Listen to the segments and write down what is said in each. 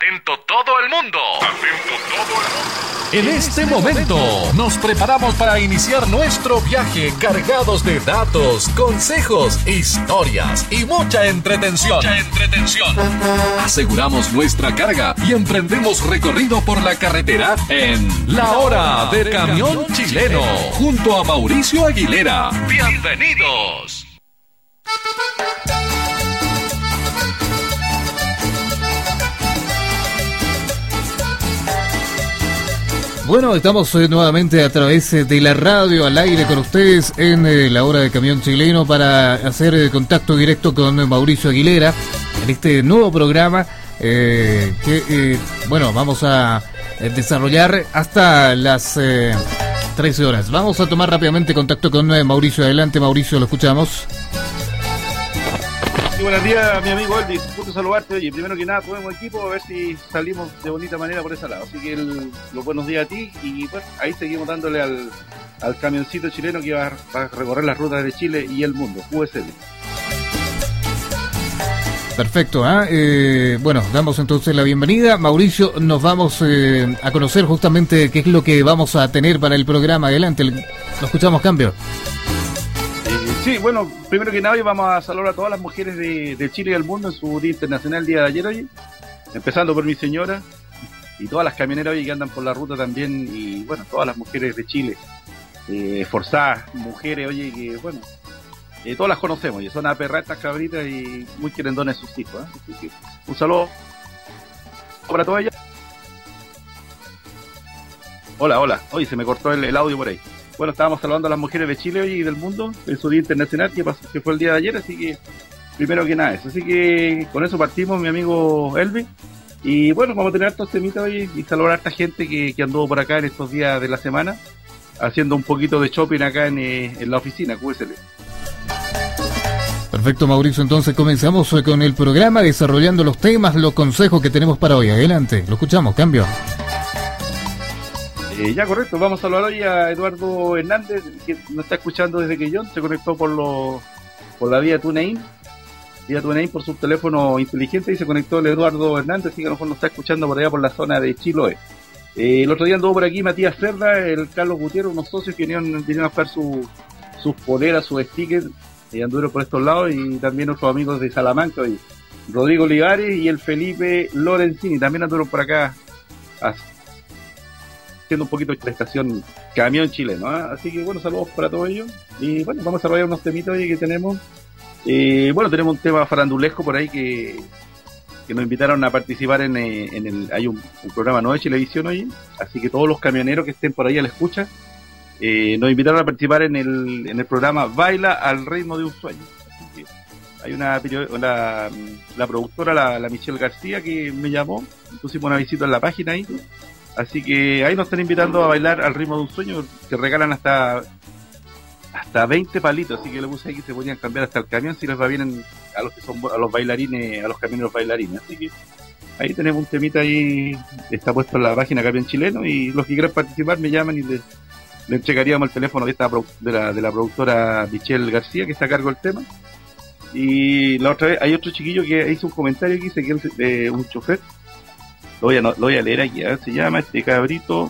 Atento todo el mundo. Atento todo el mundo. En este momento nos preparamos para iniciar nuestro viaje cargados de datos, consejos, historias y mucha entretención. Aseguramos nuestra carga y emprendemos recorrido por la carretera en La Hora de Camión Chileno junto a Mauricio Aguilera. ¡Bienvenidos! Bueno, estamos nuevamente a través de la radio al aire con ustedes en La Hora de Camión Chileno para hacer contacto directo con Mauricio Aguilera en este nuevo programa que vamos a desarrollar hasta las 13 horas. Vamos a tomar rápidamente contacto con Mauricio. Adelante, Mauricio, lo escuchamos. Buenos días, mi amigo Elvis, gusto saludarte. Oye, primero que nada, podemos equipo, a ver si salimos de bonita manera por ese lado. Así que los buenos días a ti y pues ahí seguimos dándole al camioncito chileno que va a recorrer las rutas de Chile y el mundo, USL. Perfecto, damos entonces la bienvenida. Mauricio, nos vamos a conocer justamente qué es lo que vamos a tener para el programa. Adelante, lo escuchamos, cambio. Sí, bueno, primero que nada hoy vamos a saludar a todas las mujeres de Chile y del mundo en su Día Internacional, el día de ayer hoy, empezando por mi señora y todas las camioneras hoy que andan por la ruta también, y bueno, todas las mujeres de Chile, forzadas, mujeres, oye, que bueno, todas las conocemos, y son aperradas estas cabritas y muy querendonas sus hijos, Así que un saludo para todas ellas. Hola, oye, se me cortó el audio por ahí. Bueno, estábamos saludando a las mujeres de Chile hoy y del mundo en su Día Internacional que fue el día de ayer, así que primero que nada eso. Así que con eso partimos, mi amigo Elvi. Y bueno, vamos a tener estos temitas hoy y saludar a esta gente que anduvo por acá en estos días de la semana, haciendo un poquito de shopping acá en la oficina, QSL. Perfecto, Mauricio, entonces comenzamos con el programa desarrollando los temas, los consejos que tenemos para hoy. Adelante, lo escuchamos, cambio. Ya, correcto, vamos a saludar hoy a Eduardo Hernández, que nos está escuchando desde Quellón, se conectó por la vía TuneIn, por su teléfono inteligente, y se conectó el Eduardo Hernández, así que a lo mejor nos está escuchando por allá por la zona de Chiloé. El otro día anduvo por aquí Matías Cerda, el Carlos Gutiérrez, unos socios que vinieron a buscar sus poleras, sus stickers, y anduvieron por estos lados, y también otros amigos de Salamanca, y Rodrigo Olivares y el Felipe Lorenzini, también anduvieron por acá haciendo un poquito de la estación Camión Chileno, Así que bueno, saludos para todos ellos, y bueno, vamos a desarrollar unos temitas hoy que tenemos. Tenemos un tema farandulesco por ahí que nos invitaron a participar hay un programa nuevo de televisión hoy, así que todos los camioneros que estén por ahí a la escucha, nos invitaron a participar en el programa Baila al ritmo de un sueño. Así que hay la productora, la Michelle García, que me llamó, pusimos una visita en la página ahí, así que ahí nos están invitando a bailar al ritmo de un sueño, que regalan hasta 20 palitos, así que le puse ahí que se podían cambiar hasta el camión si les va bien a los bailarines, a los camioneros bailarines. Así que ahí tenemos un temita ahí, está puesto en la página Camión Chileno, y los que quieran participar me llaman y le entregaríamos el teléfono de la productora Michelle García, que está a cargo del tema. Y la otra vez hay otro chiquillo que hizo un comentario que dice que él un chofer. Lo voy a leer aquí, se llama este cabrito.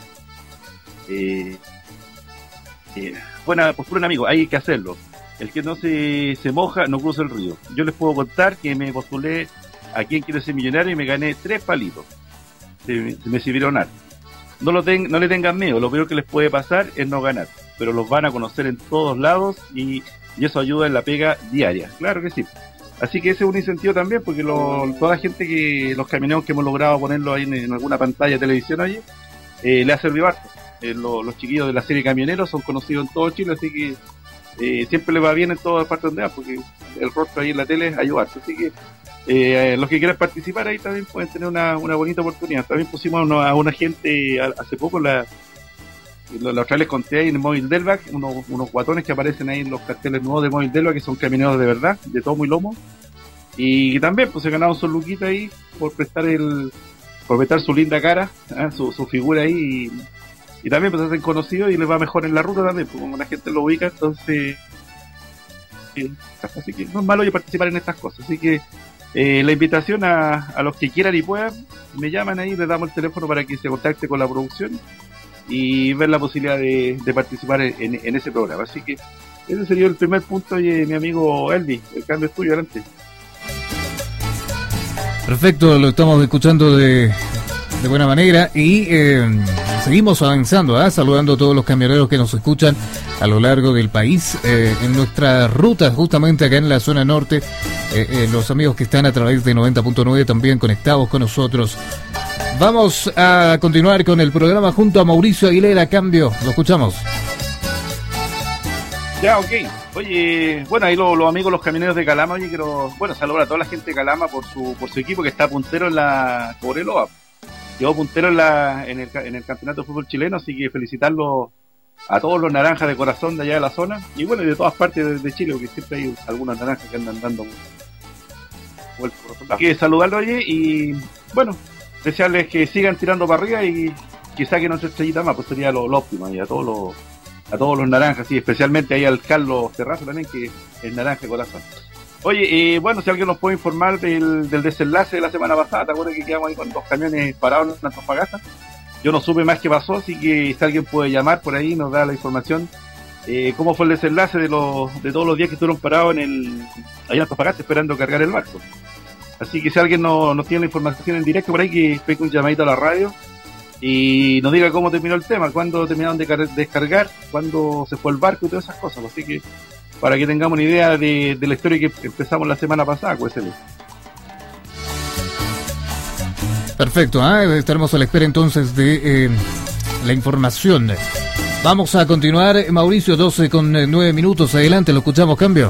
Buena postura, amigo, hay que hacerlo. El que no se moja no cruza el río. Yo les puedo contar que me postulé a Quién Quiere Ser Millonario y me gané 3 palitos. Se me sirvieron harto. No le tengan miedo, lo peor que les puede pasar es no ganar, pero los van a conocer en todos lados y eso ayuda en la pega diaria. Claro que sí. Así que ese es un incentivo también, porque toda la gente los camioneros que hemos logrado ponerlo ahí en alguna pantalla de televisión allí, le ha servido harto. Los chiquillos de la serie Camioneros son conocidos en todo Chile, así que siempre les va bien en todas partes donde va, porque el rostro ahí en la tele ayuda harto. Así que los que quieran participar ahí también pueden tener una bonita oportunidad. También pusimos a una gente hace poco, la otra vez les conté ahí en el Móvil Delvac, unos guatones que aparecen ahí en los carteles nuevos de Móvil Delvac, que son camioneros de verdad, de tomo y lomo, y también pues se ganaron su luquita ahí por prestar su linda cara, su figura ahí, y también pues se hacen conocidos y les va mejor en la ruta también, pues como la gente lo ubica, entonces así que no es malo participar en estas cosas. Así que La invitación a los que quieran y puedan, me llaman ahí, les damos el teléfono para que se contacte con la producción y ver la posibilidad de participar en ese programa. Así que ese sería el primer punto, mi amigo Elvis, el cambio es tuyo, adelante. Perfecto, lo estamos escuchando de buena manera y seguimos avanzando, saludando a todos los camioneros que nos escuchan a lo largo del país, en nuestra ruta justamente acá en la zona norte, los amigos que están a través de 90.9 también conectados con nosotros. Vamos a continuar con el programa junto a Mauricio Aguilera. Cambio, lo escuchamos. Ya, ok. Oye, bueno, ahí los amigos, los camioneros de Calama, oye, quiero, saludar a toda la gente de Calama por su equipo que está puntero en la Cobreloa. Quedó puntero en el campeonato de fútbol chileno, así que felicitarlo a todos los naranjas de corazón de allá de la zona, y bueno, y de todas partes de Chile, porque siempre hay algunos naranjas que andan dando vueltas por otro lado. Hay que saludarlo, oye, y bueno, desearles que sigan tirando para arriba y que saquen otra estrellita más, pues sería lo óptimo, y a todos los naranjas, sí, especialmente ahí al Carlos Terrazo también, que es naranja de corazón. Oye, si alguien nos puede informar del desenlace de la semana pasada, ¿te acuerdas que quedamos ahí con los camiones parados en Antofagasta? Yo no supe más qué pasó, así que si alguien puede llamar por ahí, nos da la información. ¿Cómo fue el desenlace de todos los días que estuvieron parados ahí en Antofagasta esperando cargar el barco? Así que si alguien nos tiene la información en directo por ahí, que pegue un llamadito a la radio y nos diga cómo terminó el tema, cuándo terminaron de descargar, cuándo se fue el barco y todas esas cosas. Así que para que tengamos una idea de la historia que empezamos la semana pasada, pues. Perfecto, estaremos a la espera entonces de la información. Vamos a continuar, Mauricio, 12:09. Adelante, lo escuchamos, cambio.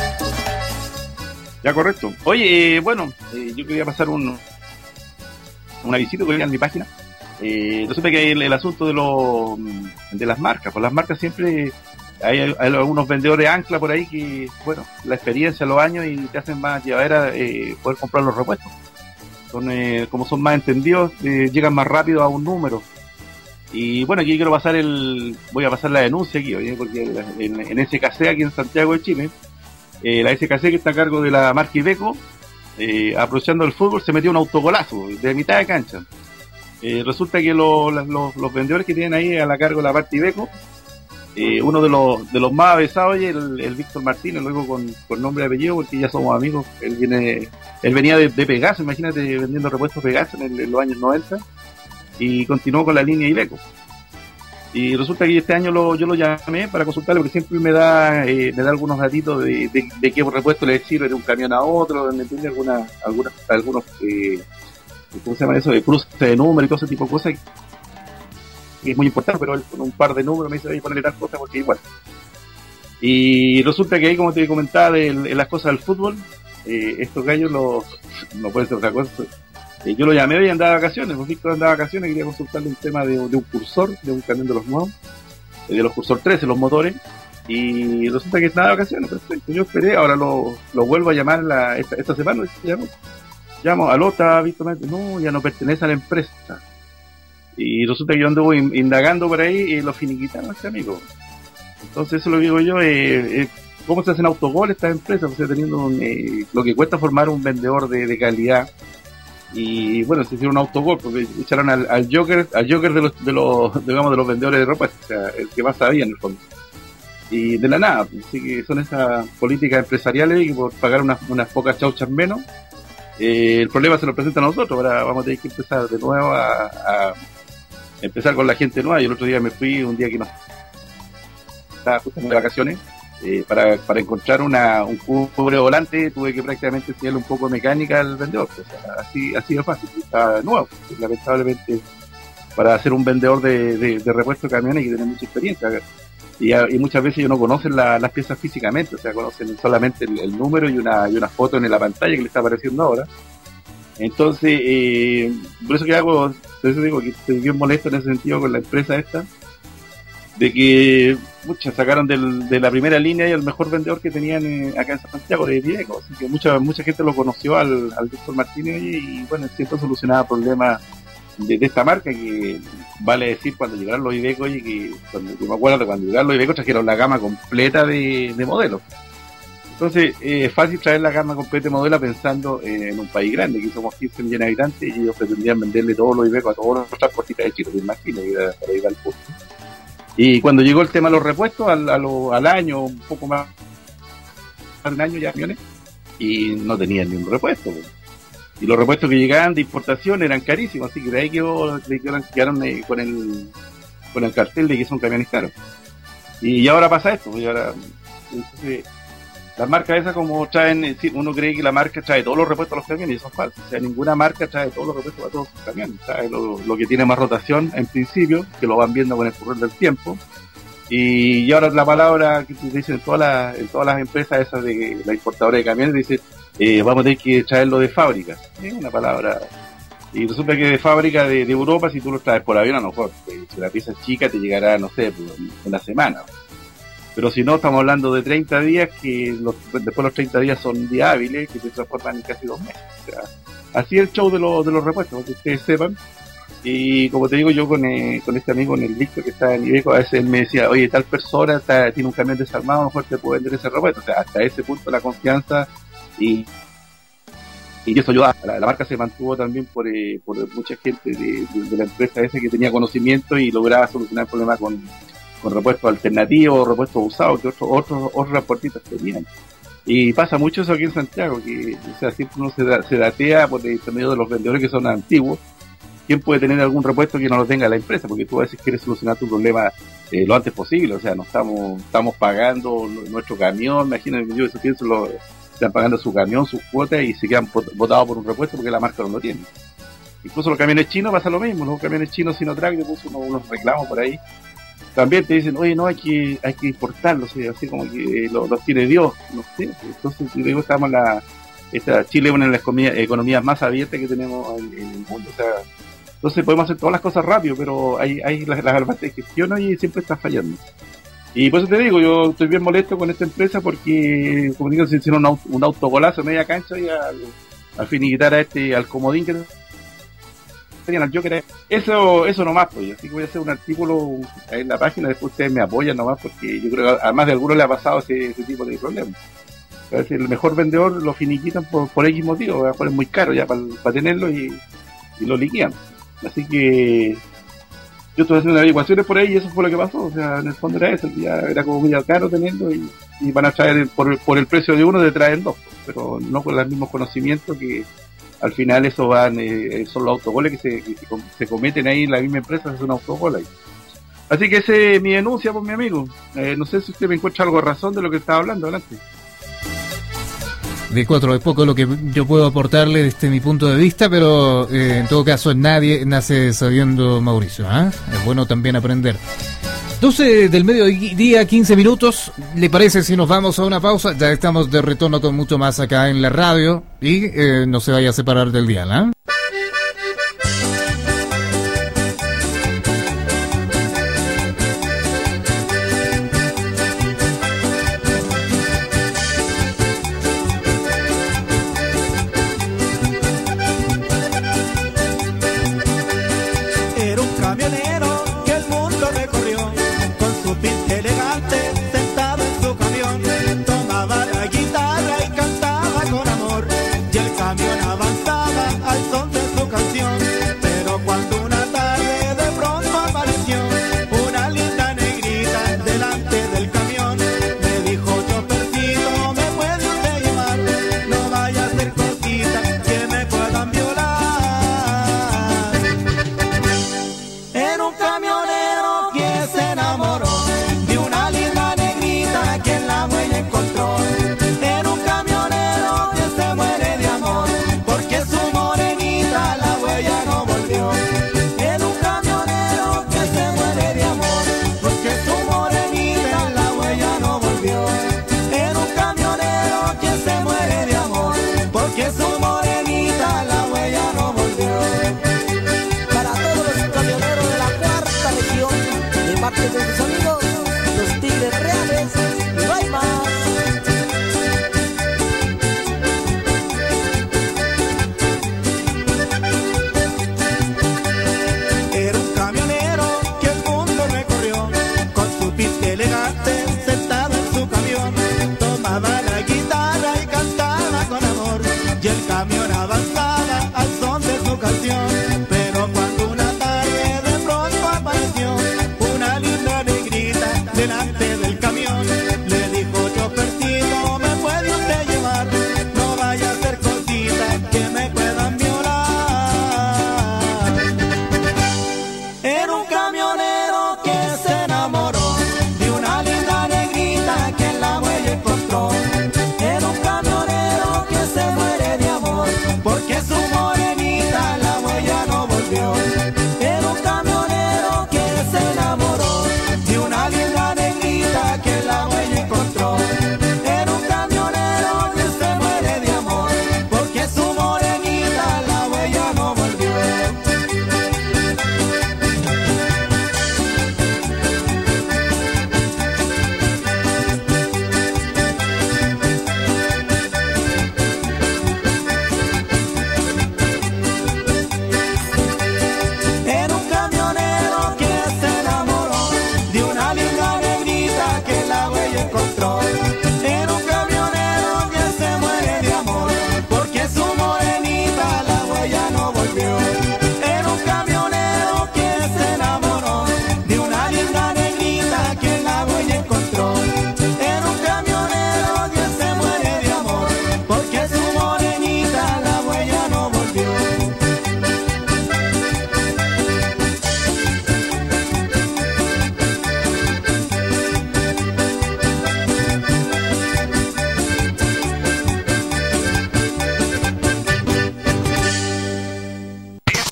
Ya, correcto. Oye, yo quería pasar una visita que en mi página. Resulta que hay el asunto de las marcas. Pues las marcas siempre hay algunos vendedores ancla por ahí que, la experiencia, los años, y te hacen más llevadera poder comprar los repuestos. Como son más entendidos, llegan más rápido a un número. Y aquí voy a pasar la denuncia aquí, porque en SKC, aquí en Santiago de Chile, la SKC, que está a cargo de la marca Iveco, aprovechando el fútbol, se metió un autogolazo de mitad de cancha. Resulta que los vendedores que tienen ahí a la cargo de la parte Iveco, uno de los más avesados, el Víctor Martínez, luego con nombre y apellido, porque ya somos amigos. Él venía de Pegaso, imagínate, vendiendo repuestos Pegaso en los años 90, y continuó con la línea Iveco. Y resulta que este año yo lo llamé para consultarle, porque siempre me da algunos datitos de qué repuesto le sirve de un camión a otro, ¿me entiende? Algunos ¿cómo se llama eso? De cruce de número y todo ese tipo de cosas, que es muy importante, pero él con un par de números me dice, ahí ponerle tal cosa porque igual. Y resulta que ahí, como te comentaba, en las cosas del fútbol, estos gallos no pueden ser otra cosa. Yo lo llamé hoy y andaba de vacaciones, pues Víctor andaba de vacaciones, quería consultarle un tema de un cursor, de un camión de los nuevos, de los cursor 13, los motores, y resulta que estaba de vacaciones, perfecto. Yo esperé, ahora lo vuelvo a llamar esta semana, llamo, aló, está Víctor, no, ya no pertenece a la empresa. Y resulta que yo anduve indagando por ahí y lo finiquitaron a este amigo. Entonces eso lo digo yo, ¿cómo se hacen autogol estas empresas? O sea, teniendo lo que cuesta formar un vendedor de calidad. Y se hicieron un autogol porque echaron al Joker de los vendedores de ropa, o sea, el que más sabía en el fondo. Y de la nada, así que son esas políticas empresariales y por pagar unas pocas chauchas menos, el problema se nos presenta a nosotros. Ahora vamos a tener que empezar de nuevo a empezar con la gente nueva. Yo el otro día me fui, un día que no estaba justo de vacaciones, para encontrar un cubre volante tuve que prácticamente enseñarle un poco de mecánica al vendedor. O sea, así de fácil, está nuevo. Lamentablemente, para ser un vendedor de repuesto de camiones hay que tener mucha experiencia. Y muchas veces ellos no conocen las piezas físicamente, o sea, conocen solamente el número y una foto en la pantalla que le está apareciendo ahora. Entonces, por eso digo que estoy bien molesto en ese sentido con la empresa esta, de que sacaron de la primera línea y el mejor vendedor que tenían acá en Santiago, de Diego. Así que mucha gente lo conoció al Víctor Martínez, y siempre solucionaba problemas de esta marca, que vale decir, cuando llegaron los Iveco, yo me acuerdo de cuando llegaron los Iveco, trajeron la gama completa de modelos. Entonces, es fácil traer la gama completa de Modelo pensando en un país grande, que somos 15 millones de habitantes, y ellos pretendían venderle todos los Iveco a todos los transportistas de Chile, me imagino, para ir al punto. Y cuando llegó el tema de los repuestos, al año, un poco más de un año ya camiones, y no tenían ni un repuesto. Y los repuestos que llegaban de importación eran carísimos, así que de ahí quedaron con el cartel de que son camiones caros. Y ahora pasa esto, y ahora... Entonces, las marcas esas como traen, uno cree que la marca trae todos los repuestos a los camiones, y eso es falso. O sea, ninguna marca trae todos los repuestos a todos sus camiones. Trae lo que tiene más rotación en principio, que lo van viendo con el correr del tiempo. Y ahora la palabra que dicen en todas las empresas esas de la importadora de camiones, dicen, vamos a tener que traerlo de fábrica. Es una palabra. Y resulta que de fábrica de Europa, si tú lo traes por avión, a lo mejor, si la pieza es chica, te llegará, no sé, una semana. Pero si no, estamos hablando de 30 días, que después los 30 días son días hábiles, que se transforman en casi 2 meses. O sea, así es el show de los repuestos, para que ustedes sepan. Y como te digo, yo con este amigo, en el Víctor, que está en Iveco, a veces él me decía, oye, tal persona tiene un camión desarmado, a lo mejor te puede vender ese repuesto. O sea, hasta ese punto la confianza y eso ayuda. La marca se mantuvo también por mucha gente de la empresa esa que tenía conocimiento y lograba solucionar el problema con repuestos alternativos, repuestos usados que otros transportistas tenían. Y pasa mucho eso aquí en Santiago, que o sea, siempre uno se datea por el intermedio de los vendedores que son antiguos. ¿Quién puede tener algún repuesto que no lo tenga la empresa? Porque tú a veces quieres solucionar tu problema lo antes posible. O sea, no estamos pagando nuestro camión, imagínate, yo eso pienso, están pagando su camión, sus cuotas, y se quedan botados por un repuesto porque la marca no lo tiene. Incluso los camiones chinos pasa lo mismo. Los camiones chinos Sinotrack, le puso unos reclamos por ahí. También te dicen, oye, no, hay que importarlos, así como que los tiene Dios, no sé. Entonces, digo, estamos Chile es una de las economías más abiertas que tenemos en el mundo. O sea, entonces podemos hacer todas las cosas rápido, pero hay las partes de gestión y siempre está fallando. Y por eso te digo, yo estoy bien molesto con esta empresa porque, como digo, se hicieron un autogolazo en media cancha y al finiquitar al comodín que tenían al Joker. Eso nomás, pues. Así que voy a hacer un artículo en la página, después ustedes me apoyan nomás, porque yo creo que a más de algunos le ha pasado ese tipo de problemas. A veces el mejor vendedor lo finiquitan por X motivo, a lo mejor es muy caro ya para tenerlo y lo liquidan. Así que yo estoy haciendo averiguaciones por ahí y eso fue lo que pasó. O sea, en el fondo era eso, ya era como muy caro tenerlo y van a traer por el precio de uno, te traen dos, pero no con los mismos conocimientos, que al final eso son los autogoles que se cometen ahí en la misma empresa, es un autogol ahí. Así que esa es mi denuncia, por mi amigo. No sé si usted me encuentra algo de razón de lo que estaba hablando. Adelante. De cuatro, es poco lo que yo puedo aportarle desde mi punto de vista, pero en todo caso nadie nace sabiendo, Mauricio, ¿eh? Es bueno también aprender. 12 del mediodía, 15 minutos. ¿Le parece si nos vamos a una pausa? Ya estamos de retorno con mucho más acá en la radio y no se vaya a separar del dial, ¿eh? Al sol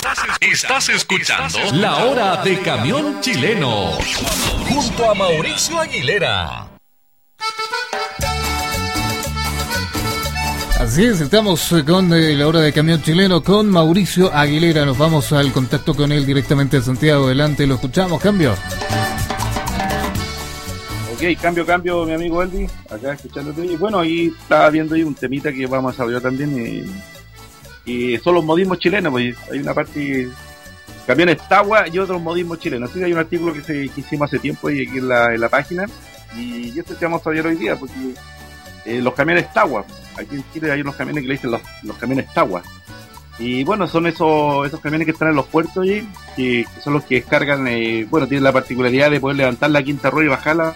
Estás escuchando La Hora de Camión Chileno junto a Mauricio Aguilera. Así es, estamos con La Hora de Camión Chileno con Mauricio Aguilera. Nos vamos al contacto con él directamente de Santiago. Adelante, lo escuchamos. Cambio. Ok, cambio, mi amigo Elvi, acá escuchándote. Y bueno, ahí estaba viendo ahí un temita que vamos a desarrollar también. Y son los modismos chilenos, pues hay una parte, camiones Tagua y otros modismos chilenos. Así que hay un artículo que hicimos hace tiempo ahí aquí en la página. Y esto te vamos a ver hoy día, porque los camiones Tagua. Aquí en Chile hay unos camiones que le dicen los camiones Tagua. Y bueno, son esos camiones que están en los puertos allí, que son los que descargan, tienen la particularidad de poder levantar la quinta rueda y bajarla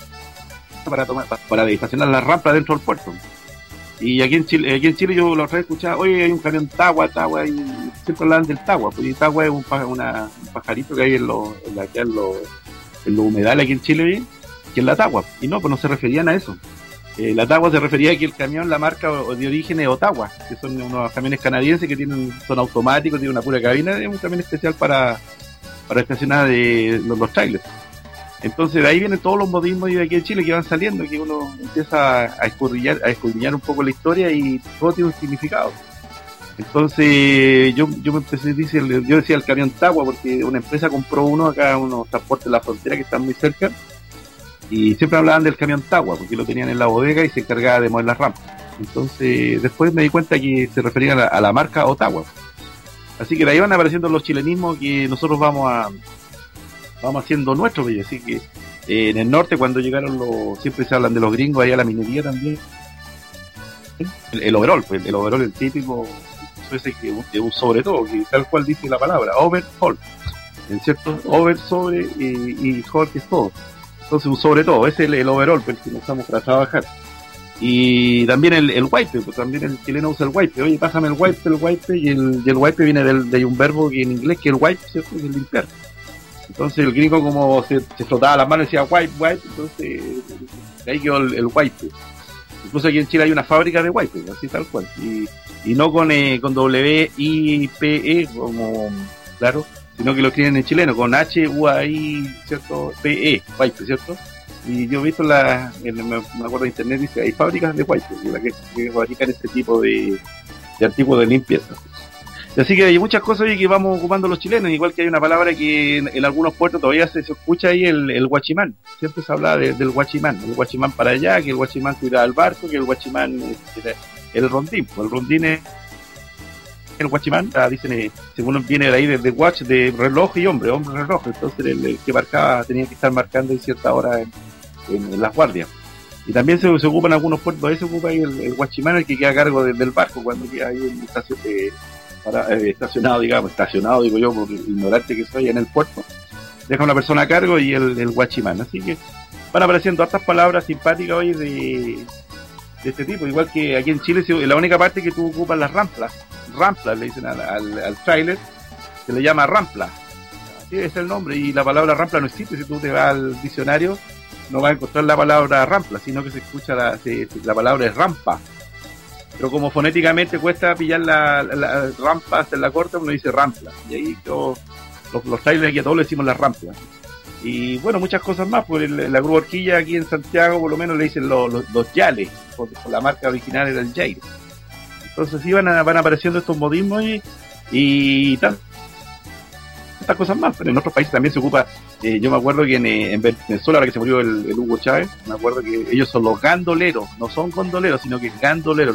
para estacionar la rampa dentro del puerto. Y aquí en Chile yo la otra vez escuchaba, oye, hay un camión Tagua, y siempre hablan del Tagua, porque el Tagua es un pajarito que hay en los humedales aquí en Chile, que es la Tagua. Y no, pues no se referían a eso. La Tagua se refería a que el camión, la marca de origen es Ottawa, que son unos camiones canadienses que son automáticos, tienen una pura cabina, es un camión especial para estacionar los trailers. Entonces de ahí vienen todos los modismos de aquí en Chile que van saliendo, que uno empieza a escudriñar un poco la historia y todo tiene un significado. Entonces yo me empecé a decir, yo decía el camión Tagua porque una empresa compró unos transportes de la frontera que están muy cerca. Y siempre hablaban del camión Tagua, porque lo tenían en la bodega y se encargaba de mover las rampas. Entonces, después me di cuenta que se referían a la marca Ottawa. Así que de ahí van apareciendo los chilenismos que nosotros vamos haciendo nuestros. Así que en el norte, cuando llegaron siempre se hablan de los gringos, allá la minería también. El overall, pues el overall, el típico, ese que sobre todo, que tal cual dice la palabra, overhaul. ¿En cierto? Over, sobre y haul, que es todo. Entonces, sobre todo, ese es el overall, el que usamos para trabajar. Y también el wipe, pues también el chileno usa el wipe. Oye, pásame el wipe, y el wipe viene de un verbo que en inglés, que el wipe, ¿cierto? Es el limpiar. Entonces, el gringo, como se frotaba las manos y decía wipe, entonces, de ahí quedó el wipe. Incluso aquí en Chile hay una fábrica de wipe, así tal cual. Y no con W-I-P-E, como, claro, sino que lo escriben en chileno, con H-U-A-I, ¿cierto? P-E, wipe, ¿cierto? Y yo he visto me acuerdo de internet, dice, hay fábricas de wipe, que fabrican este tipo de artículos de limpieza. Así que hay muchas cosas que vamos ocupando los chilenos, igual que hay una palabra que en algunos puertos todavía se escucha ahí, el guachimán. Siempre se habla del guachimán, el guachimán para allá, que el guachimán cuidaba el barco, que el guachimán el rondín. El rondín es el guachimán, dicen, según viene de ahí de watch, de reloj y hombre reloj. Entonces el que marcaba tenía que estar marcando en cierta hora en las guardias. Y también se ocupa en algunos puertos, ahí se ocupa ahí el guachimán, el que queda a cargo del barco cuando queda ahí en estación estacionado digo yo, por ignorante que soy, en el puerto, deja una persona a cargo y el guachimán. Así que van apareciendo hartas palabras simpáticas hoy de este tipo, igual que aquí en Chile, la única parte que tú ocupas las ramplas le dicen al trailer, se le llama rampla, así es el nombre, y la palabra rampla no existe. Si tú te vas al diccionario no vas a encontrar la palabra rampla, sino que se escucha la palabra es rampa. Pero como fonéticamente cuesta pillar la rampa, hacerla corta, uno dice rampla. Y ahí los trailers aquí a todos le decimos la rampla. Y bueno, muchas cosas más. Por la grúa horquilla aquí en Santiago, por lo menos le dicen los yales, por la marca original era el Yale. Entonces sí van apareciendo estos modismos y tantas cosas más. Pero en otros países también se ocupa. Yo me acuerdo que en Venezuela, ahora que se murió el Hugo Chávez, me acuerdo que ellos son los gandoleros, no son gondoleros, sino que gandoleros,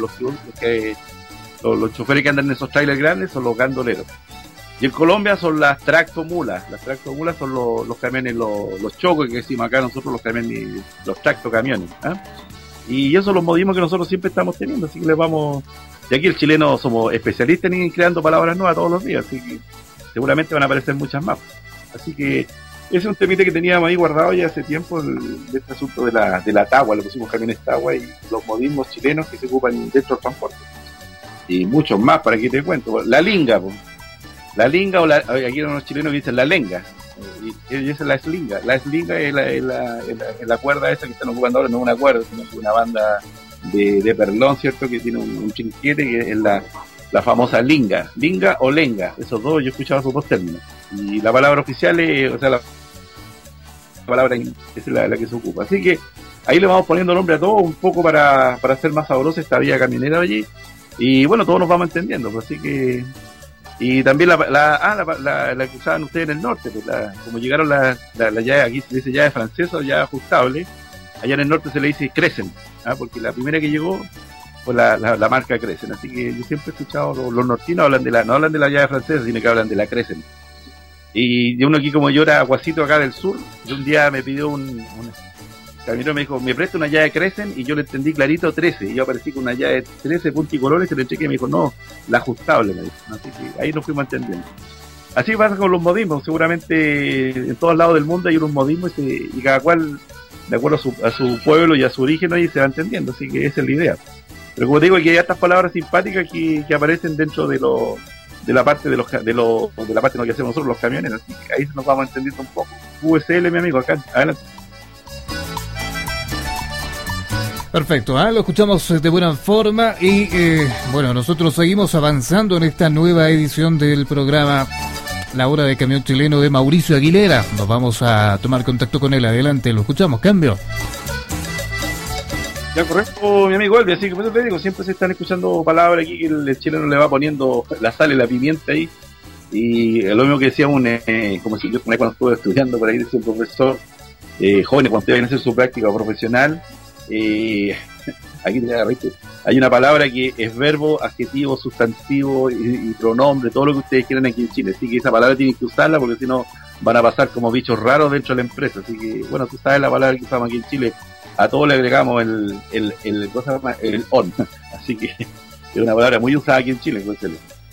los choferes que andan en esos trailers grandes son los gandoleros. Y en Colombia son las tractomulas. Las tractomulas son los camiones, los chocos que decimos acá nosotros, los camiones, los tractocamiones. Y esos son los modismos que nosotros siempre estamos teniendo, así que les vamos. Y aquí el chileno somos especialistas en ir creando palabras nuevas todos los días, así que seguramente van a aparecer muchas más. Así que ese es un temite que teníamos ahí guardado ya hace tiempo, de este asunto de la Tagua, le pusimos camiones Tagua y los modismos chilenos que se ocupan dentro del transporte. Y muchos más, para que te cuento. La linga, pues. La linga, aquí hay unos chilenos que dicen la lenga, y esa es la eslinga. La eslinga es la cuerda esa que están ocupando ahora, no es una cuerda, sino que una banda de perlón, ¿cierto? Que tiene un chinquete, que es la famosa linga o lenga, esos dos, yo he escuchado esos dos términos. Y la palabra oficial es, o sea, la palabra es la que se ocupa. Así que ahí le vamos poniendo nombre a todo un poco para hacer más sabrosa esta vía caminera allí. Y bueno, todos nos vamos entendiendo, pues, así que... Y también la que usaban ustedes en el norte, pues como llegaron la llave, aquí se dice llave francesa o llave ajustable, allá en el norte se le dice Crescent, porque la primera que llegó fue la marca Crescent. Así que yo siempre he escuchado los nortinos no hablan de la llave francesa, sino que hablan de la Crescent. Y uno aquí, como yo era guasito acá del sur, y un día me pidió un camionero, me dijo, me presta una llave Crescent, y yo le entendí clarito 13, y yo aparecí con una llave 13 punticolores, se le entregué y me dijo, no, la ajustable, me dijo. Así que ahí nos fuimos entendiendo. Así pasa con los modismos, seguramente en todos lados del mundo hay unos modismos y cada cual, de acuerdo a su pueblo y a su origen, ahí se va entendiendo, así que esa es la idea. Pero como te digo, aquí hay estas palabras simpáticas que aparecen dentro de la parte de la parte de lo que hacemos nosotros los camioneros, así que ahí nos vamos entendiendo un poco. USL, mi amigo, acá, adelante. Perfecto, lo escuchamos de buena forma y bueno, nosotros seguimos avanzando en esta nueva edición del programa La Hora de Camión Chileno de Mauricio Aguilera. Nos vamos a tomar contacto con él, adelante, lo escuchamos, cambio. Ya, correcto, mi amigo Elvi, así que pues te digo, siempre se están escuchando palabras aquí que el chileno le va poniendo la sal y la pimienta ahí, y lo mismo que decía como si yo cuando estuve estudiando por ahí, decía un profesor, jóvenes cuando vayan a hacer su práctica profesional, aquí te agarraste, hay una palabra que es verbo, adjetivo, sustantivo y pronombre, todo lo que ustedes quieran aquí en Chile, así que esa palabra tienen que usarla porque si no van a pasar como bichos raros dentro de la empresa, así que bueno, tú sabes la palabra que usamos aquí en Chile, a todo le agregamos el on, así que es una palabra muy usada aquí en Chile, entonces.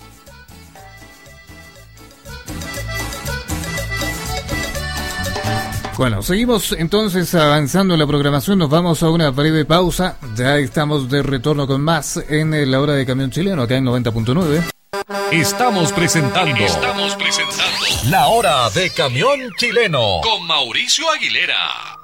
Bueno, seguimos entonces avanzando en la programación, nos vamos a una breve pausa, ya estamos de retorno con más en La Hora de Camión Chileno, acá en 90.9. Estamos presentando La Hora de Camión Chileno con Mauricio Aguilera.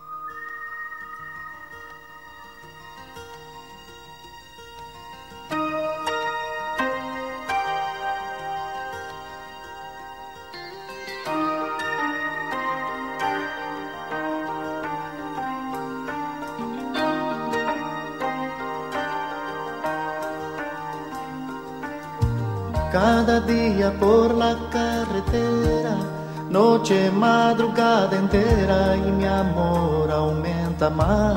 Cada día por la carretera, noche, madrugada entera, y mi amor aumenta más.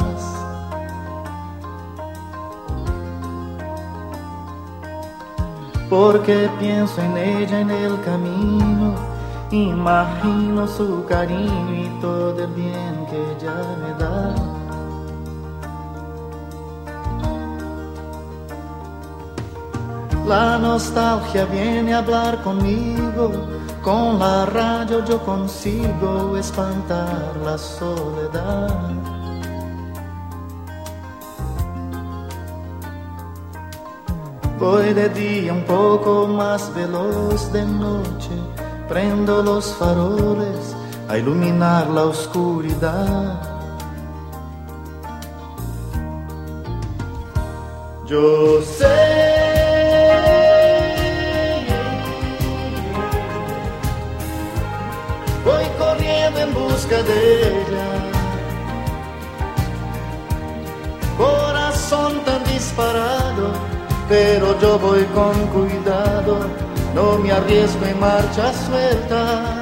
Porque pienso en ella en el camino, imagino su cariño y todo el bien que ella me da. La nostalgia viene a hablar conmigo, con la radio yo consigo espantar la soledad. Voy de día un poco más veloz, de noche prendo los faroles a iluminar la oscuridad. Yo sé en busca de ella, corazón tan disparado, pero yo voy con cuidado, no me arriesgo en marcha suelta.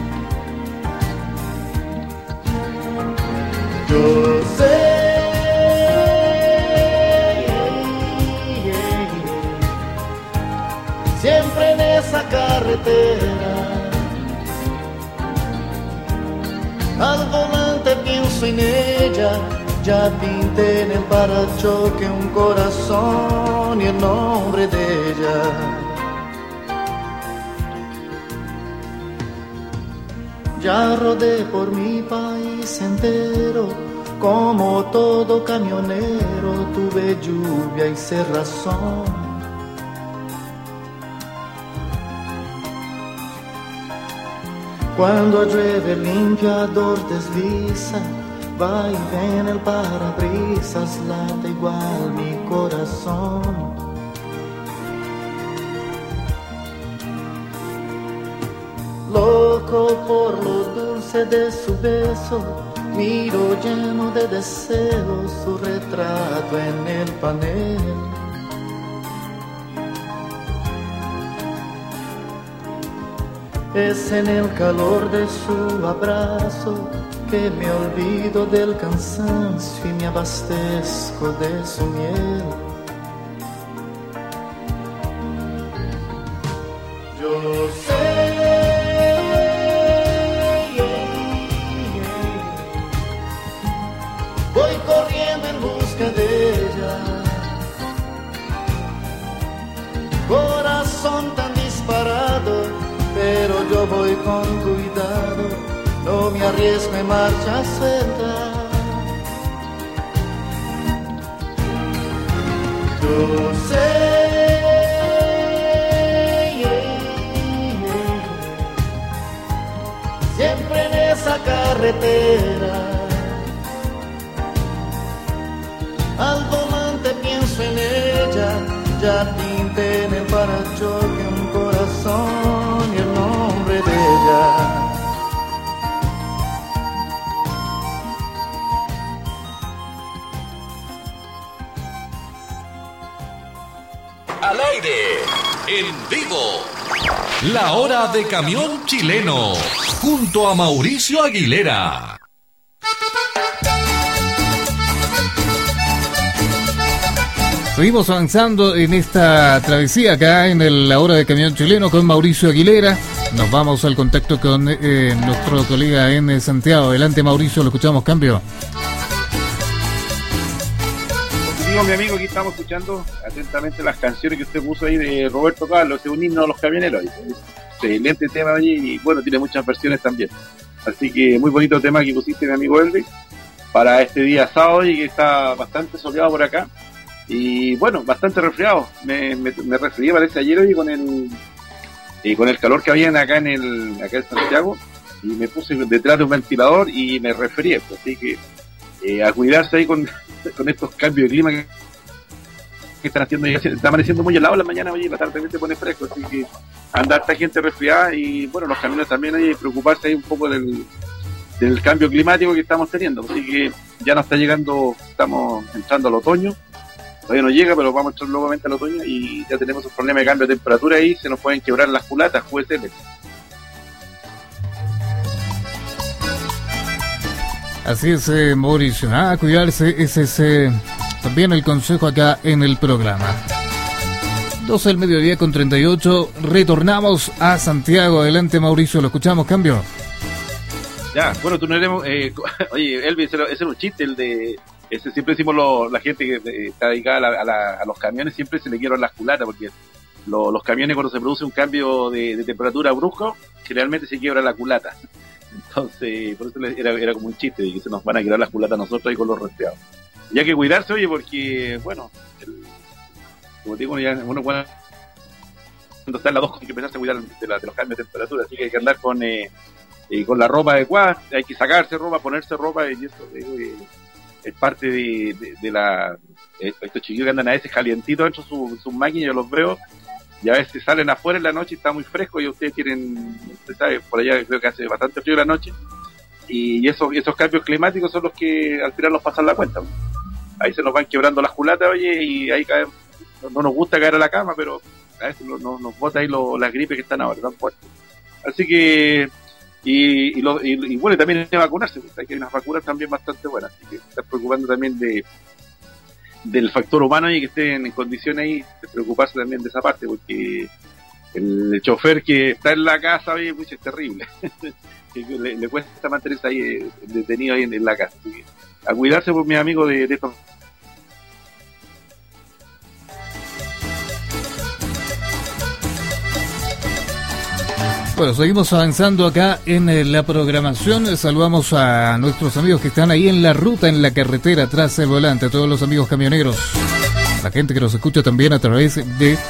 Yo sé siempre en esa carretera, al volante pienso en ella, ya pinté en el parachoque un corazón y el nombre de ella. Ya rodé por mi país entero, como todo camionero, tuve lluvia y cerrazón. Cuando llueve el limpiador desliza, va y ven el parabrisas, late igual mi corazón. loco por lo dulce de su beso, miro lleno de deseos su retrato en el panel. Es en el calor de su abrazo que me olvido del cansancio y me abastezco de su miel. Yo sé, voy corriendo en busca de ella, corazón tan disparado, pero yo voy con cuidado, no me arriesgo en marcha suelta. Yo sé, siempre en esa carretera, al volante pienso en ella, ya pinté en el parachoque un corazón y el nombre de ella. Al aire, en vivo, La Hora de Camión Chileno, junto a Mauricio Aguilera. Seguimos avanzando en esta travesía acá en La Hora de Camión Chileno con Mauricio Aguilera. Nos vamos al contacto con nuestro colega en Santiago. Adelante, Mauricio, lo escuchamos, cambio. Mi amigo, aquí estamos escuchando atentamente las canciones que usted puso ahí de Roberto Carlos, es un himno a los camioneros. Excelente tema, oye, y bueno, tiene muchas versiones también. Así que muy bonito tema que pusiste, mi amigo Elvis, para este día sábado y que está bastante soleado por acá. Y bueno, bastante resfriado. Me resfrié, parece, ayer hoy con el calor que había acá en Santiago, y me puse detrás de un ventilador y me resfrié. Así que a cuidarse ahí con estos cambios de clima que están haciendo. Está amaneciendo muy helado en la mañana, oye, y la tarde se pone fresco, así que anda harta gente resfriada. Y bueno, los camiones también, hay que preocuparse ahí un poco del cambio climático que estamos teniendo. Así que ya nos está llegando, estamos entrando al otoño. Todavía no llega, pero vamos a entrar nuevamente al otoño y ya tenemos un problema de cambio de temperatura ahí, se nos pueden quebrar las culatas, QSL. Así es, Mauricio, a cuidarse, ese es también el consejo acá en el programa. 12 del mediodía con 38, retornamos a Santiago. Adelante, Mauricio, lo escuchamos, cambio. Ya, bueno, tú no eres... oye, Elvis, ese era un chiste, el de... Ese siempre decimos la gente que está dedicada a los camiones, siempre se le quiebran las culatas, porque los camiones, cuando se produce un cambio de temperatura brusco, generalmente se quiebra la culata. Entonces, por eso era como un chiste de que se nos van a quebrar las culatas nosotros ahí con los resfriados. Y hay que cuidarse, oye, porque, bueno, como te digo, ya uno cuando está en las dos, hay que empezarse a cuidar de los cambios de temperatura, así que hay que andar con la ropa adecuada, hay que sacarse ropa, ponerse ropa, y eso es parte de estos chiquillos que andan a veces calientitos dentro de sus máquinas. Yo los veo y a veces salen afuera en la noche y está muy fresco, y ustedes usted sabe, por allá creo que hace bastante frío en la noche, y esos cambios climáticos son los que al final nos pasan la cuenta. Ahí se nos van quebrando las culatas, oye, y ahí no nos gusta caer a la cama, pero a veces nos bota ahí las gripes que están ahora tan fuertes. Así que y bueno, también hay que vacunarse, porque hay unas vacunas también bastante buenas, así que estar preocupando también del factor humano y que estén en condiciones ahí de preocuparse también de esa parte, porque el chofer que está en la casa, oye, pues es terrible. le cuesta mantenerse ahí detenido ahí en la casa, así que a cuidarse por mis amigos de estos. Bueno, seguimos avanzando acá en la programación. Saludamos a nuestros amigos que están ahí en la ruta, en la carretera, tras el volante, a todos los amigos camioneros, la gente que nos escucha también a través de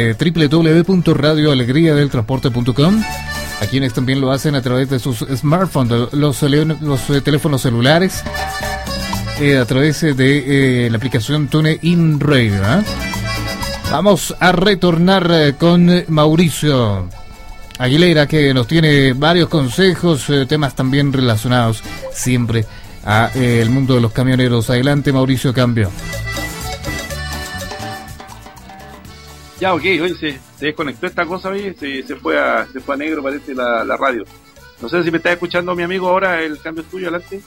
www.radioalegriadeltransporte.com, a quienes también lo hacen a través de sus smartphones, los teléfonos celulares, a través de la aplicación TuneIn Radio. Vamos a retornar con Mauricio. Aguilera, que nos tiene varios consejos, temas también relacionados siempre a el mundo de los camioneros. Adelante, Mauricio Cambio. Ya, ok, oye, se desconectó esta cosa, oye, se fue a negro, parece la radio. No sé si me está escuchando mi amigo ahora, el cambio es tuyo, adelante.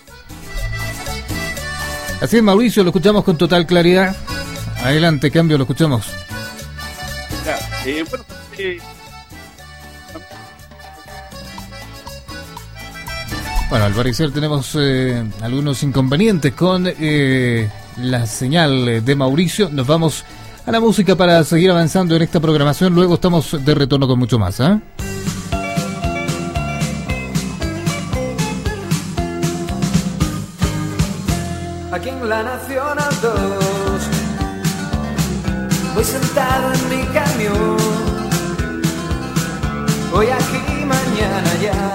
Así es, Mauricio, lo escuchamos con total claridad. Adelante, Cambio, lo escuchamos. Ya, bueno, al parecer tenemos algunos inconvenientes con la señal de Mauricio. Nos vamos a la música para seguir avanzando en esta programación. Luego estamos de retorno con mucho más, ¿eh? Aquí en la Nacional 2 voy sentado en mi camión, hoy aquí, mañana allá,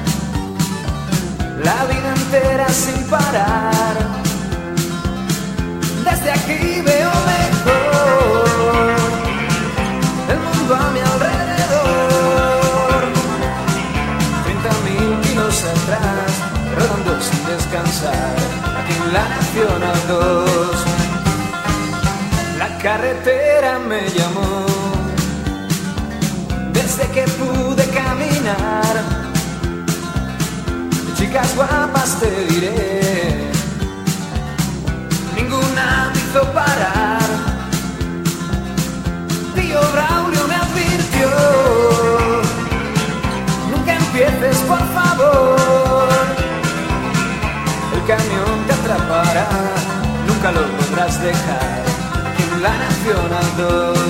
la vida entera sin parar. Desde aquí veo mejor el mundo a mi alrededor. 30.000 kilos atrás, rodando sin descansar, aquí en la Nacional 2. La carretera me llamó, desde que pude caminar. Chicas guapas te diré, ninguna me hizo parar. Tío Braulio me advirtió, nunca empieces por favor, el camión te atrapará, nunca lo podrás dejar, en la Nacional 2.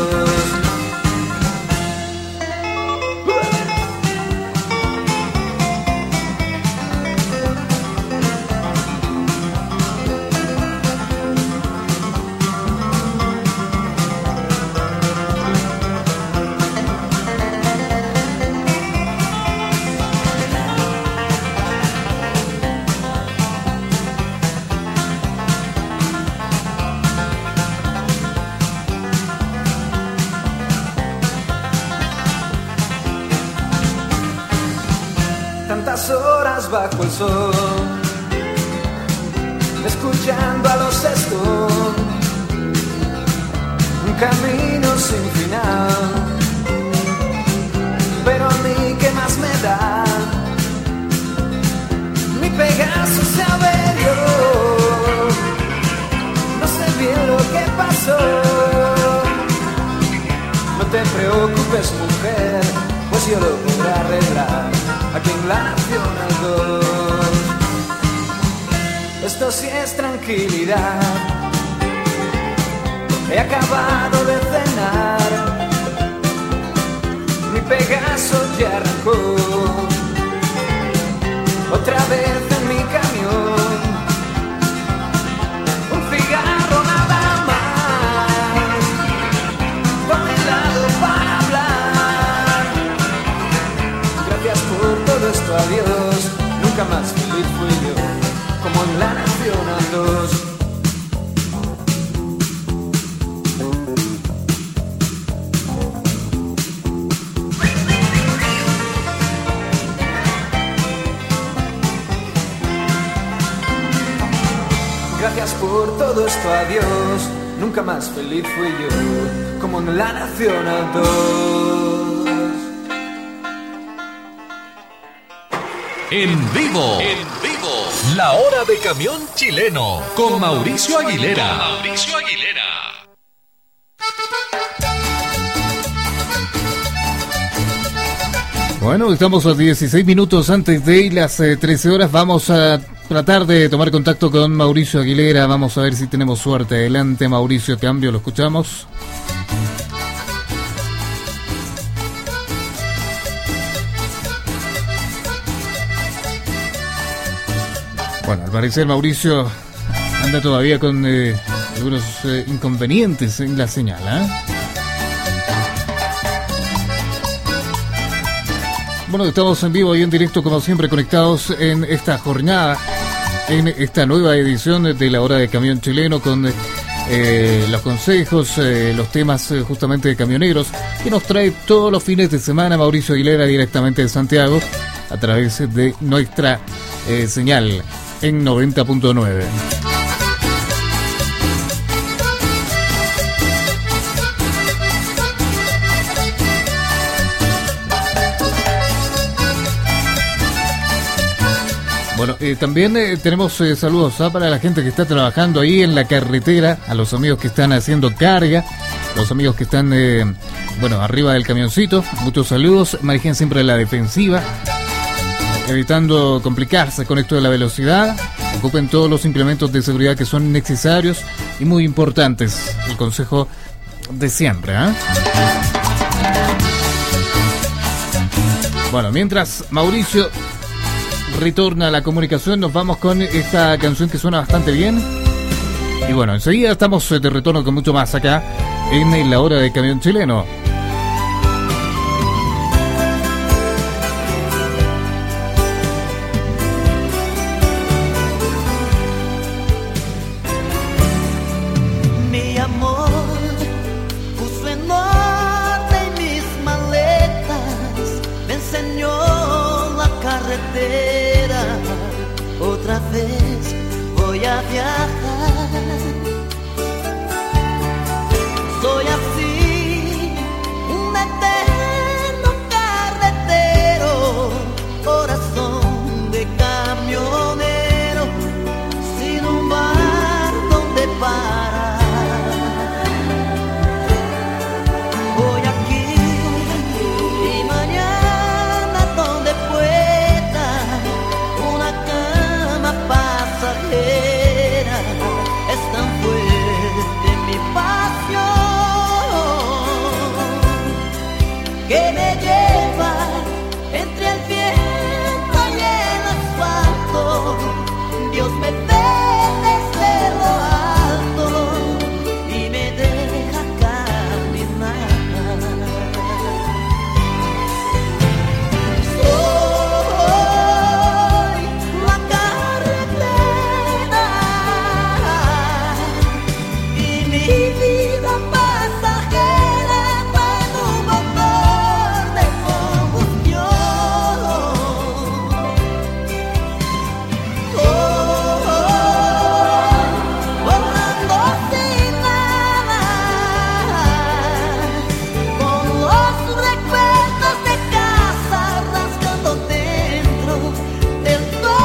Horas bajo el sol, escuchando a los Stones, un camino sin final, pero a mí qué más me da, mi Pegaso se averió, no sé bien lo que pasó, no te preocupes mujer, pues yo lo podré arreglar, aquí en la Nacional 2. Esto sí es tranquilidad, he acabado de cenar, mi Pegaso ya arrancó, otra vez en mi camión, un cigarro nada más, con mi lado para hablar. Gracias por todo esto, adiós, nunca más feliz fui yo, como en la Nacional 2. Gracias por todo esto, adiós, nunca más feliz fui yo, como en la Nacional 2. En vivo, la hora de camión chileno con Mauricio Aguilera. Bueno, estamos a 16 minutos antes de las 13 horas. Vamos a tratar de tomar contacto con Mauricio Aguilera. Vamos a ver si tenemos suerte. Adelante, Mauricio Cambio, lo escuchamos. Bueno, al parecer Mauricio anda todavía con algunos inconvenientes en la señal, ¿eh? Bueno, estamos en vivo y en directo, como siempre, conectados en esta jornada, en esta nueva edición de la Hora de Camión Chileno, con los consejos, los temas justamente de camioneros que nos trae todos los fines de semana Mauricio Aguilera directamente de Santiago a través de nuestra señal en 90.9. Bueno, también tenemos saludos para la gente que está trabajando ahí en la carretera, a los amigos que están haciendo carga, los amigos que están, arriba del camioncito. Muchos saludos, manejen siempre la defensiva, evitando complicarse con esto de la velocidad. Ocupen todos los implementos de seguridad que son necesarios y muy importantes. El consejo de siempre, ¿eh? Bueno, mientras Mauricio retorna a la comunicación, nos vamos con esta canción que suena bastante bien. Y bueno, enseguida estamos de retorno con mucho más acá en La Hora de Camión Chileno. Mi amor puso en orden mis maletas, me enseñó la carretera. Otra vez voy a viajar. Soy así, un eterno carretero, corazón de camionero, sin un bar donde parar. Voy aquí y mañana donde pueda, una cama pasajera, es tan fuerte mi pasión que me lleva entre el viento y el asfalto. Dios me ve desde lo alto y me deja caminar. Soy la carretera y mi vida pasajera en un motor de combustión. Volando sin nada, con los recuerdos de casa rascando dentro del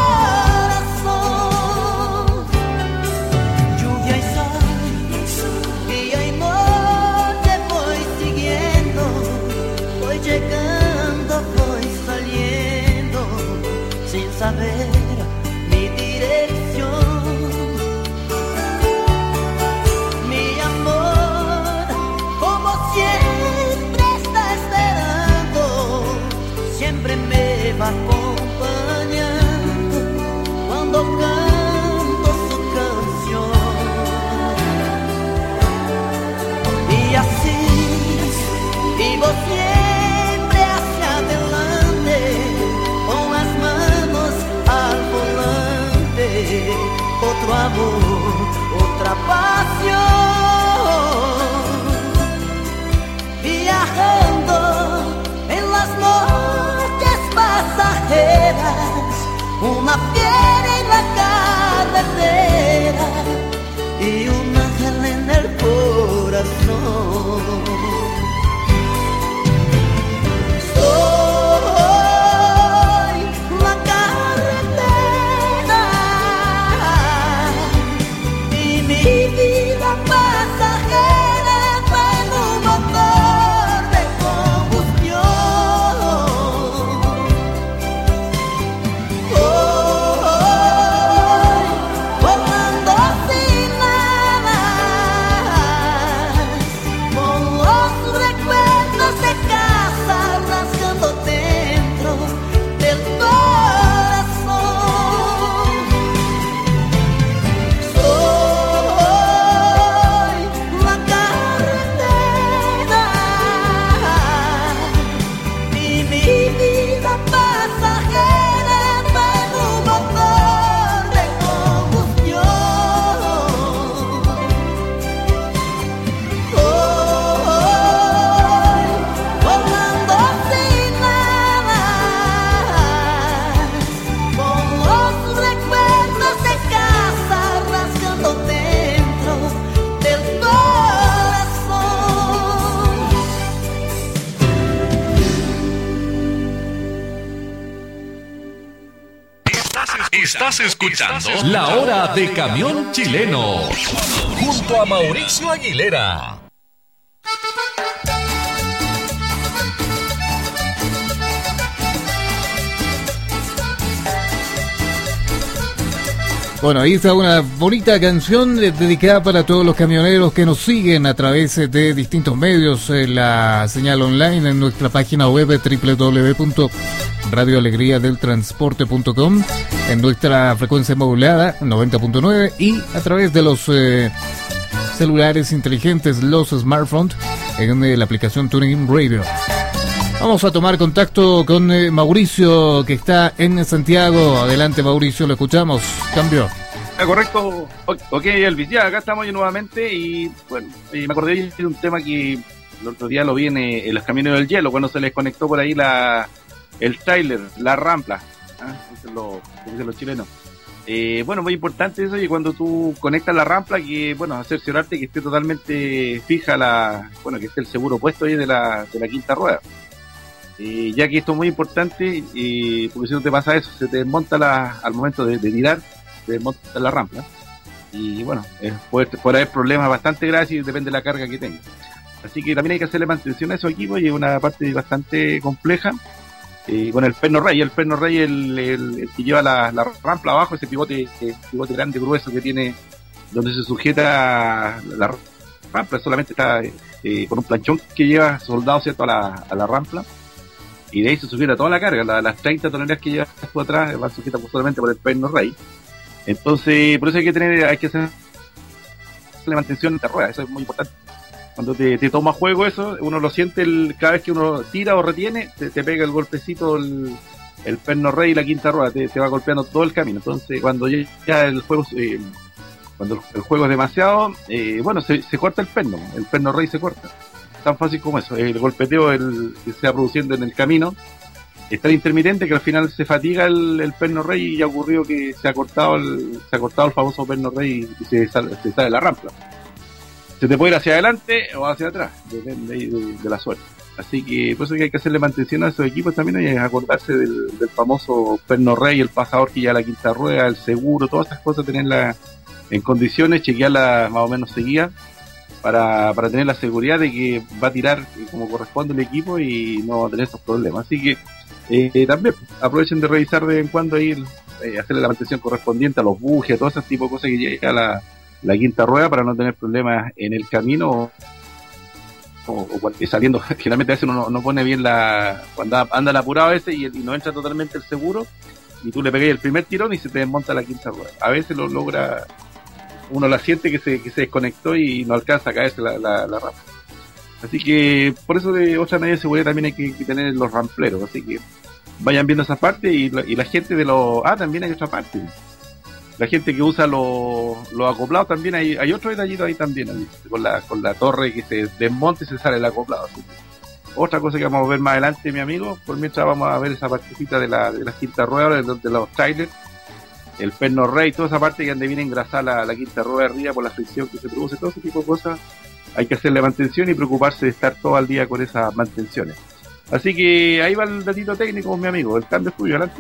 corazón. Lluvia y sol, día y noche voy siguiendo, voy llegando, voy saliendo, sin saber mi dirección. Mi amor, como siempre está esperando, siempre me va acompañando cuando canto su canción. Y así vivo siempre hacia adelante, con las manos al volante. Otro amor, otra pasión, viajando en las noches pasajeras, una piedra en la carretera y un ángel en el corazón. Soy la carretera y mi vida pasajera en un motor de combustión. Estás escuchando La Hora de Camión Chileno junto a Mauricio Aguilera. Bueno, ahí está una bonita canción dedicada para todos los camioneros que nos siguen a través de distintos medios, la señal online en nuestra página web www.radioalegriadeltransporte.com, en nuestra frecuencia modulada 90.9 y a través de los celulares inteligentes, los smartphones, en la aplicación TuneIn Radio. Vamos a tomar contacto con Mauricio, que está en Santiago. Adelante, Mauricio, lo escuchamos. Cambio. Correcto. Ok, Elvis, ya, acá estamos nuevamente y, bueno, me acordé de un tema que el otro día lo vi en los camioneros del hielo, cuando se les conectó por ahí el trailer, la rampla, dicen los chilenos. Bueno, muy importante eso, y cuando tú conectas la rampla, que, bueno, cerciorarte que esté totalmente fija que esté el seguro puesto ahí de la quinta rueda. Ya que esto es muy importante, porque si no te pasa eso, se te desmonta al momento de tirar, se desmonta la rampla, y bueno, puede haber problemas bastante graves y depende de la carga que tenga. Así que también hay que hacerle mantención a esos equipos, y es una parte bastante compleja. Con el perno rey, el que lleva la rampla abajo, ese pivote grande, grueso que tiene, donde se sujeta la rampla, solamente está con un planchón que lleva soldado, ¿cierto?, a la rampla. Y de ahí se sujeta toda la carga, las 30 toneladas que llevas tú atrás van sujetas solamente por el perno rey. Entonces, por eso hay que hacerle mantención en la rueda, eso es muy importante. Cuando te toma juego eso, uno lo siente cada vez que uno tira o retiene, te pega el golpecito el perno rey y la quinta rueda, te va golpeando todo el camino. Entonces, cuando ya el juego cuando el juego es demasiado, bueno, se corta el perno rey se corta. Tan fácil como eso, el golpeteo que se va produciendo en el camino es tan intermitente que al final se fatiga el perno rey, y ya ocurrió que se ha cortado el famoso perno rey y se sale la rampla. Se te puede ir hacia adelante o hacia atrás, depende de la suerte. Así que por eso hay que hacerle mantención a esos equipos también, y acordarse del famoso perno rey, el pasador que lleva la quinta rueda, el seguro, todas esas cosas, tenerlas en condiciones, chequearlas más o menos seguidas, para tener la seguridad de que va a tirar como corresponde el equipo y no va a tener esos problemas. Así que también aprovechen de revisar de vez en cuando ahí, hacerle la mantención correspondiente a los bujes, a todo ese tipo de cosas que llega a la quinta rueda, para no tener problemas en el camino o saliendo. Generalmente a veces uno no pone bien cuando anda el apurado ese y no entra totalmente el seguro, y tú le pegas el primer tirón y se te desmonta la quinta rueda. A veces lo logra, uno la siente que se desconectó y no alcanza a caerse la rampa. Así que por eso, de otra medida de seguridad también hay que tener los rampleros. Así que vayan viendo esa parte, y la gente también hay otra parte. La gente que usa los acoplados también, hay otro detallito ahí también, con la torre que se desmonta y se sale el acoplado. Así que otra cosa que vamos a ver más adelante, mi amigo. Por mientras vamos a ver esa partecita de las quinta ruedas, de los trailers, el perno rey, toda esa parte que donde viene engrasada la quinta rueda arriba por la fricción que se produce, todo ese tipo de cosas. Hay que hacerle mantención y preocuparse de estar todo el día con esas mantenciones. Así que ahí va el datito técnico, mi amigo. El cambio es tuyo, adelante.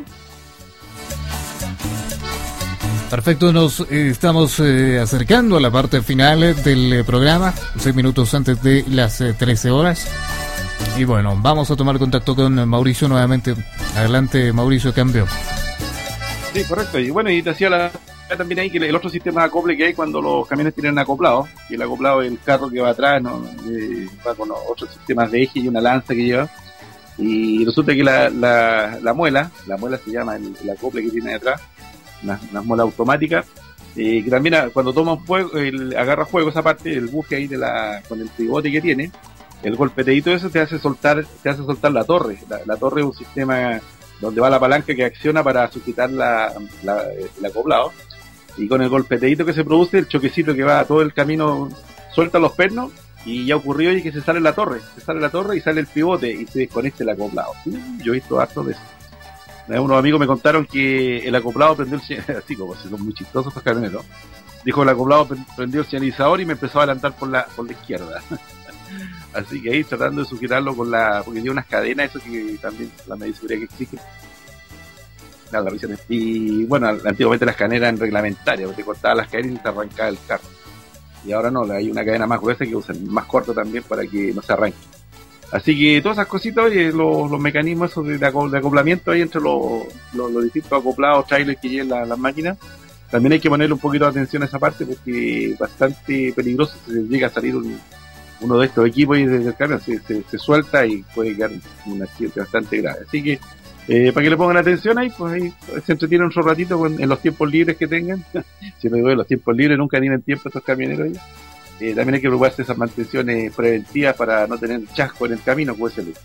Perfecto, nos estamos acercando a la parte final del programa, 6 minutos antes de las 13 horas. Y bueno, vamos a tomar contacto con Mauricio nuevamente. Adelante, Mauricio, cambio. Sí, correcto. Y bueno, y te hacía también ahí que el otro sistema de acople que hay cuando los camiones tienen acoplado, y el acoplado es el carro que va atrás, ¿no? Va con otros sistemas de eje y una lanza que lleva, y resulta que la muela se llama el acople que tiene atrás, una muela automática, que también cuando toma un fuego, agarra fuego esa parte, el buje ahí con el pivote que tiene, el golpeteíto eso te hace soltar la torre. La torre es un sistema donde va la palanca que acciona para sujetar el acoplado, y con el golpeteíto que se produce, el choquecito que va todo el camino, suelta los pernos, y ya ocurrió y que se sale la torre y sale el pivote y se desconecta el acoplado. Yo he visto harto de eso. Unos amigos me contaron que el acoplado prendió así como si son muy chistosos estos camioneros. Dijo, el acoplado prendió el señalizador y me empezó a adelantar por la izquierda. Así que ahí tratando de sujetarlo porque tiene unas cadenas, eso que también la medida de seguridad que exige. Claro, las revisiones. Y bueno, antiguamente las cadenas eran reglamentarias, porque te cortabas las cadenas y te arrancaba el carro. Y ahora no, hay una cadena más gruesa que usan, más corta también para que no se arranque. Así que todas esas cositas, oye, los mecanismos esos de acoplamiento ahí entre los distintos acoplados, trailers que llevan las máquinas, también hay que ponerle un poquito de atención a esa parte porque es bastante peligroso si llega a salir uno de estos equipos y desde el camión se suelta y puede quedar un accidente bastante grave. Así que para que le pongan atención ahí, pues ahí se entretienen un ratito en los tiempos libres que tengan. Siempre digo, los tiempos libres nunca tienen tiempo estos camioneros ahí. También hay que preocuparse de esas mantenciones preventivas para no tener chasco en el camino, como es el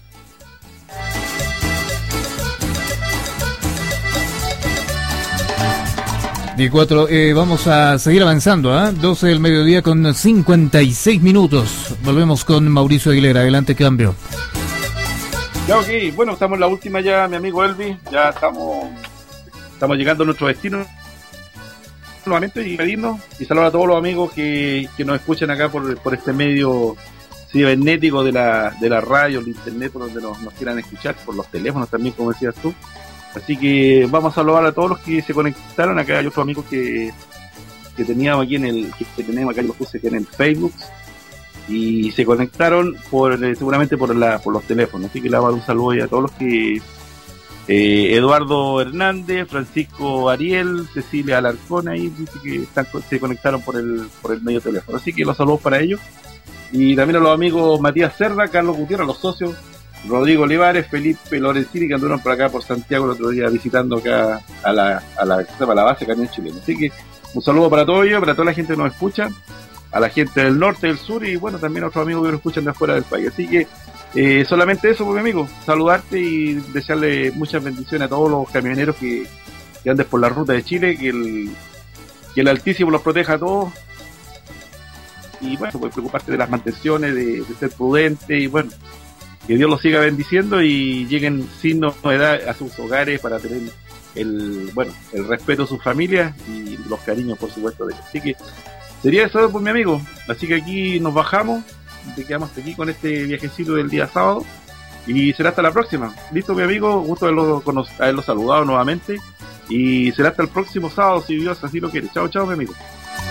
4, vamos a seguir avanzando, 12 del mediodía con 56 minutos. Volvemos con Mauricio Aguilera. Adelante, cambio. Ya, ok. Bueno, estamos en la última ya, mi amigo Elvis. Ya estamos llegando a nuestro destino nuevamente y pedirnos y saludar a todos los amigos que nos escuchan acá por este medio cibernético de la radio, el internet, por donde nos quieran escuchar, por los teléfonos también, como decías tú. Así que vamos a saludar a todos los que se conectaron. Acá hay otros amigos que teníamos aquí que tenemos acá, los puse en el Facebook y se conectaron seguramente por los teléfonos. Así que le voy a dar un saludo a todos los que Eduardo Hernández, Francisco Ariel, Cecilia Alarcón, ahí dice que se conectaron por el medio teléfono. Así que los saludos para ellos. Y también a los amigos Matías Cerda, Carlos Gutiérrez, los socios, Rodrigo Olivares, Felipe Lorenzini, que andaron por acá por Santiago el otro día visitando acá a la base Camión Chileno. Así que un saludo para todos ellos, para toda la gente que nos escucha, a la gente del norte, del sur y bueno, también a otros amigos que nos escuchan de afuera del país. Así que solamente eso, pues, mi amigo, saludarte y desearle muchas bendiciones a todos los camioneros que anden por la ruta de Chile, que el Altísimo los proteja a todos. Y bueno, pues preocuparte de las mantenciones, de ser prudente y bueno, que Dios los siga bendiciendo y lleguen sin novedad a sus hogares para tener el respeto a sus familias y los cariños, por supuesto, de ellos. Así que sería eso, pues, mi amigo. Así que aquí nos bajamos, te quedamos aquí con este viajecito del día sábado y será hasta la próxima. Listo, mi amigo, gusto haberlo saludado nuevamente y será hasta el próximo sábado, si Dios así lo quiere. Chao, chao, mi amigo.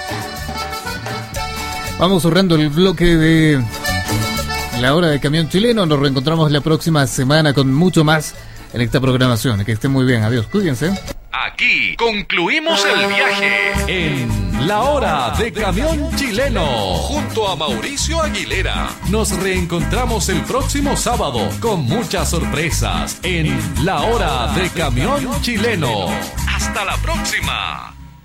Vamos cerrando el bloque de La Hora de Camión Chileno. Nos reencontramos la próxima semana con mucho más en esta programación. Que estén muy bien. Adiós. Cuídense. Aquí concluimos el viaje en La Hora de Camión Chileno junto a Mauricio Aguilera. Nos reencontramos el próximo sábado con muchas sorpresas en La Hora de Camión Chileno. ¡Hasta la próxima!